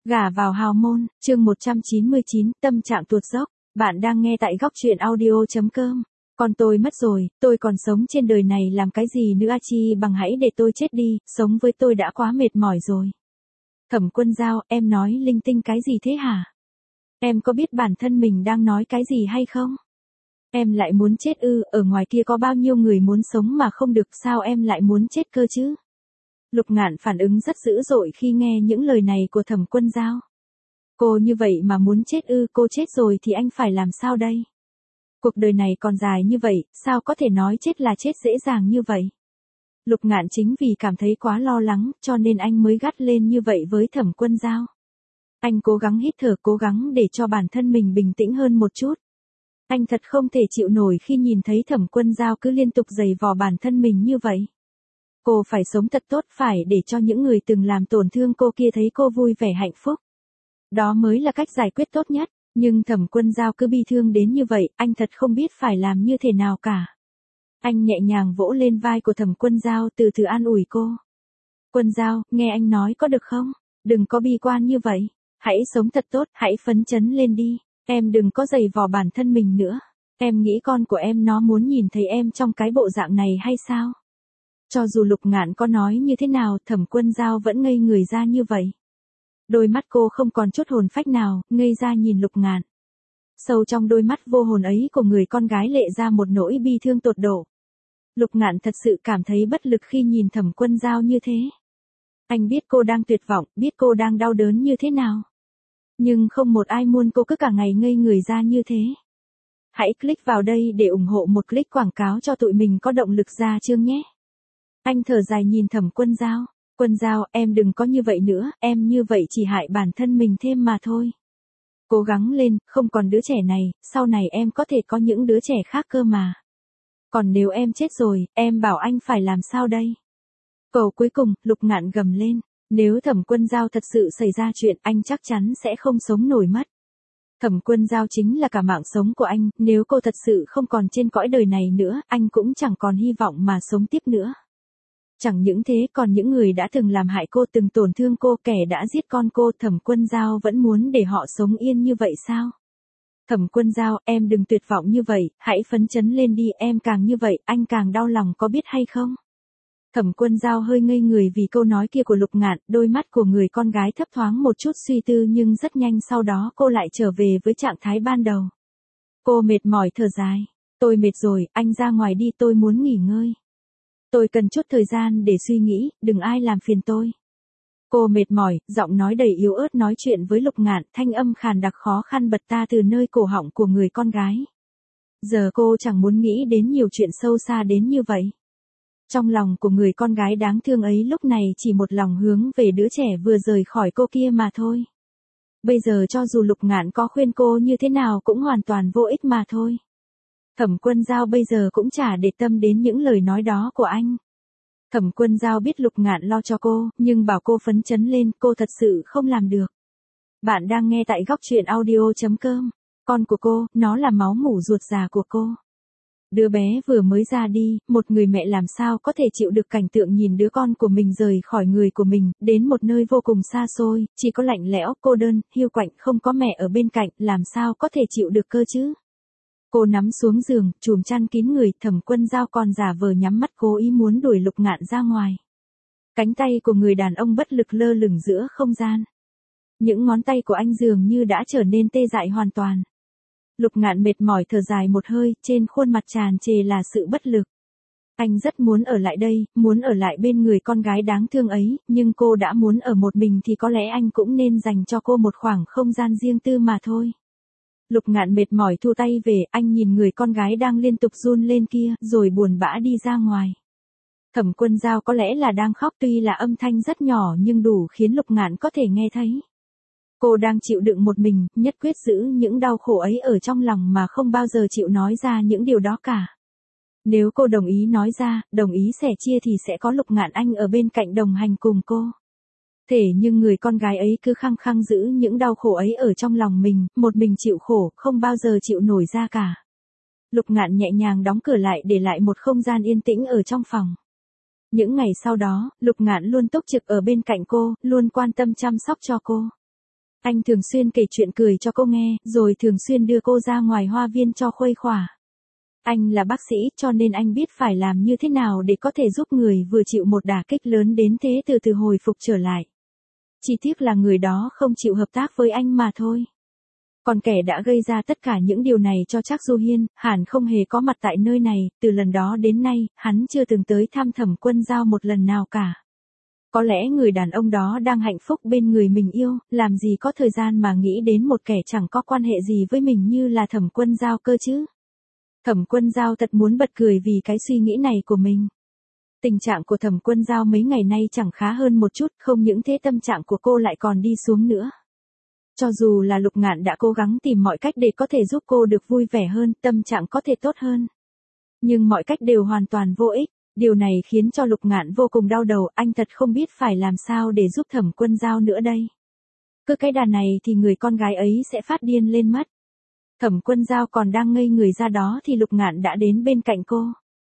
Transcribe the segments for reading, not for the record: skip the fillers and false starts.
Gả vào hào môn, chương 199, tâm trạng tuột dốc. Bạn đang nghe tại góc truyện audio.com. Con tôi mất rồi, tôi còn sống trên đời này làm cái gì nữa chi bằng hãy để tôi chết đi, sống với tôi đã quá mệt mỏi rồi. Thẩm Quân Dao, em nói linh tinh cái gì thế hả? Em có biết bản thân mình đang nói cái gì hay không? Em lại muốn chết ư? Ở ngoài kia có bao nhiêu người muốn sống mà không được, sao em lại muốn chết cơ chứ? Lục Ngạn phản ứng rất dữ dội khi nghe những lời này của Thẩm Quân Dao. Cô như vậy mà muốn chết ư? Cô chết rồi thì anh phải làm sao đây? Cuộc đời này còn dài như vậy, sao có thể nói chết là chết dễ dàng như vậy? Lục Ngạn chính vì cảm thấy quá lo lắng, cho nên anh mới gắt lên như vậy với Thẩm Quân Dao. Anh cố gắng hít thở, cố gắng để cho bản thân mình bình tĩnh hơn một chút. Anh thật không thể chịu nổi khi nhìn thấy Thẩm Quân Dao cứ liên tục giày vò bản thân mình như vậy. Cô phải sống thật tốt, phải để cho những người từng làm tổn thương cô kia thấy cô vui vẻ hạnh phúc. Đó mới là cách giải quyết tốt nhất, nhưng Thẩm Quân Dao cứ bi thương đến như vậy, anh thật không biết phải làm như thế nào cả. Anh nhẹ nhàng vỗ lên vai của Thẩm Quân Dao, từ từ an ủi cô. Quân Dao, nghe anh nói có được không? Đừng có bi quan như vậy. Hãy sống thật tốt, hãy phấn chấn lên đi. Em đừng có giày vò bản thân mình nữa. Em nghĩ con của em nó muốn nhìn thấy em trong cái bộ dạng này hay sao? Cho dù Lục Ngạn có nói như thế nào, Thẩm Quân Dao vẫn ngây người ra như vậy. Đôi mắt cô không còn chút hồn phách nào, ngây ra nhìn Lục Ngạn. Sâu trong đôi mắt vô hồn ấy của người con gái lệ ra một nỗi bi thương tột độ. Lục Ngạn thật sự cảm thấy bất lực khi nhìn Thẩm Quân Dao như thế. Anh biết cô đang tuyệt vọng, biết cô đang đau đớn như thế nào. Nhưng không một ai muốn cô cứ cả ngày ngây người ra như thế. Hãy click vào đây để ủng hộ một click quảng cáo cho tụi mình có động lực ra chương nhé. Anh thở dài nhìn Thẩm Quân Dao. Quân Dao, em đừng có như vậy nữa, em như vậy chỉ hại bản thân mình thêm mà thôi. Cố gắng lên, không còn đứa trẻ này, sau này em có thể có những đứa trẻ khác cơ mà. Còn nếu em chết rồi, em bảo anh phải làm sao đây? Câu cuối cùng, Lục Ngạn gầm lên. Nếu Thẩm Quân Dao thật sự xảy ra chuyện, anh chắc chắn sẽ không sống nổi mất. Thẩm Quân Dao chính là cả mạng sống của anh, nếu cô thật sự không còn trên cõi đời này nữa, anh cũng chẳng còn hy vọng mà sống tiếp nữa. Chẳng những thế, còn những người đã từng làm hại cô, từng tổn thương cô, kẻ đã giết con cô, Thẩm Quân Dao vẫn muốn để họ sống yên như vậy sao? Thẩm Quân Dao, em đừng tuyệt vọng như vậy, hãy phấn chấn lên đi, em càng như vậy, anh càng đau lòng có biết hay không? Thẩm Quân Dao hơi ngây người vì câu nói kia của Lục Ngạn, đôi mắt của người con gái thấp thoáng một chút suy tư nhưng rất nhanh sau đó cô lại trở về với trạng thái ban đầu. Cô mệt mỏi thở dài. Tôi mệt rồi, anh ra ngoài đi, tôi muốn nghỉ ngơi. Tôi cần chút thời gian để suy nghĩ, đừng ai làm phiền tôi. Cô mệt mỏi, giọng nói đầy yếu ớt nói chuyện với Lục Ngạn, thanh âm khàn đặc khó khăn bật ra từ nơi cổ họng của người con gái. Giờ cô chẳng muốn nghĩ đến nhiều chuyện sâu xa đến như vậy. Trong lòng của người con gái đáng thương ấy lúc này chỉ một lòng hướng về đứa trẻ vừa rời khỏi cô kia mà thôi. Bây giờ cho dù Lục Ngạn có khuyên cô như thế nào cũng hoàn toàn vô ích mà thôi. Thẩm Quân Dao bây giờ cũng chả để tâm đến những lời nói đó của anh. Thẩm Quân Dao biết Lục Ngạn lo cho cô, nhưng bảo cô phấn chấn lên, cô thật sự không làm được. Bạn đang nghe tại góc truyện audio.com. Con của cô, nó là máu mủ ruột già của cô. Đứa bé vừa mới ra đi, một người mẹ làm sao có thể chịu được cảnh tượng nhìn đứa con của mình rời khỏi người của mình, đến một nơi vô cùng xa xôi, chỉ có lạnh lẽo, cô đơn, hiu quạnh, không có mẹ ở bên cạnh, làm sao có thể chịu được cơ chứ? Cô nắm xuống giường, chùm chăn kín người, Thẩm Quân Dao còn giả vờ nhắm mắt cố ý muốn đuổi Lục Ngạn ra ngoài. Cánh tay của người đàn ông bất lực lơ lửng giữa không gian. Những ngón tay của anh dường như đã trở nên tê dại hoàn toàn. Lục Ngạn mệt mỏi thở dài một hơi, trên khuôn mặt tràn trề là sự bất lực. Anh rất muốn ở lại đây, muốn ở lại bên người con gái đáng thương ấy, nhưng cô đã muốn ở một mình thì có lẽ anh cũng nên dành cho cô một khoảng không gian riêng tư mà thôi. Lục Ngạn mệt mỏi thu tay về, anh nhìn người con gái đang liên tục run lên kia, rồi buồn bã đi ra ngoài. Thẩm Quân Dao có lẽ là đang khóc, tuy là âm thanh rất nhỏ nhưng đủ khiến Lục Ngạn có thể nghe thấy. Cô đang chịu đựng một mình, nhất quyết giữ những đau khổ ấy ở trong lòng mà không bao giờ chịu nói ra những điều đó cả. Nếu cô đồng ý nói ra, đồng ý sẻ chia thì sẽ có Lục Ngạn Anh ở bên cạnh đồng hành cùng cô. Thế nhưng người con gái ấy cứ khăng khăng giữ những đau khổ ấy ở trong lòng mình, một mình chịu khổ, không bao giờ chịu nổi ra cả. Lục Ngạn nhẹ nhàng đóng cửa lại để lại một không gian yên tĩnh ở trong phòng. Những ngày sau đó, Lục Ngạn luôn túc trực ở bên cạnh cô, luôn quan tâm chăm sóc cho cô. Anh thường xuyên kể chuyện cười cho cô nghe, rồi thường xuyên đưa cô ra ngoài hoa viên cho khuây khỏa. Anh là bác sĩ cho nên anh biết phải làm như thế nào để có thể giúp người vừa chịu một đả kích lớn đến thế từ từ hồi phục trở lại. Chỉ tiếc là người đó không chịu hợp tác với anh mà thôi. Còn kẻ đã gây ra tất cả những điều này cho Trác Du Hiên, hẳn không hề có mặt tại nơi này, từ lần đó đến nay, hắn chưa từng tới thăm Thẩm Quân Dao một lần nào cả. Có lẽ người đàn ông đó đang hạnh phúc bên người mình yêu, làm gì có thời gian mà nghĩ đến một kẻ chẳng có quan hệ gì với mình như là Thẩm Quân Dao cơ chứ. Thẩm Quân Dao thật muốn bật cười vì cái suy nghĩ này của mình. Tình trạng của Thẩm Quân Dao mấy ngày nay chẳng khá hơn một chút, không những thế tâm trạng của cô lại còn đi xuống nữa. Cho dù là Lục Ngạn đã cố gắng tìm mọi cách để có thể giúp cô được vui vẻ hơn, tâm trạng có thể tốt hơn. Nhưng mọi cách đều hoàn toàn vô ích, điều này khiến cho Lục Ngạn vô cùng đau đầu, anh thật không biết phải làm sao để giúp Thẩm Quân Dao nữa đây. Cứ cái đà này thì người con gái ấy sẽ phát điên lên mất. Thẩm Quân Dao còn đang ngây người ra đó thì Lục Ngạn đã đến bên cạnh cô.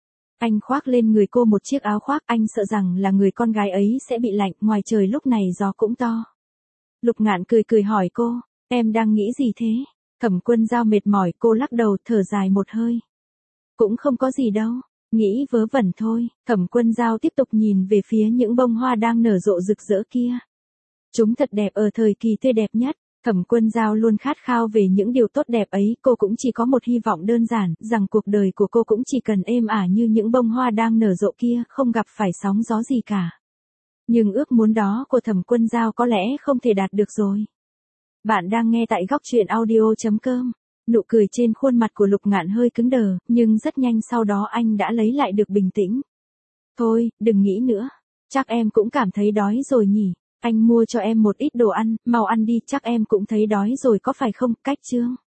Anh khoác lên người cô một chiếc áo khoác, anh sợ rằng là người con gái ấy sẽ bị lạnh, ngoài trời lúc này gió cũng to. Lục Ngạn cười cười hỏi cô, em đang nghĩ gì thế? Thẩm Quân Dao mệt mỏi, cô lắc đầu thở dài một hơi. Cũng không có gì đâu, nghĩ vớ vẩn thôi. Thẩm Quân Dao tiếp tục nhìn về phía những bông hoa đang nở rộ rực rỡ kia. Chúng thật đẹp ở thời kỳ tươi đẹp nhất. Thẩm Quân Dao luôn khát khao về những điều tốt đẹp ấy, cô cũng chỉ có một hy vọng đơn giản, rằng cuộc đời của cô cũng chỉ cần êm ả như những bông hoa đang nở rộ kia, không gặp phải sóng gió gì cả. Nhưng ước muốn đó của Thẩm Quân Dao có lẽ không thể đạt được rồi. Bạn đang nghe tại góc truyện audio.com. Nụ cười trên khuôn mặt của Lục Ngạn hơi cứng đờ, nhưng rất nhanh sau đó anh đã lấy lại được bình tĩnh. Thôi, đừng nghĩ nữa. Chắc em cũng cảm thấy đói rồi nhỉ. Anh mua cho em một ít đồ ăn, mau ăn đi, chắc em cũng thấy đói rồi có phải không, Cách Trương.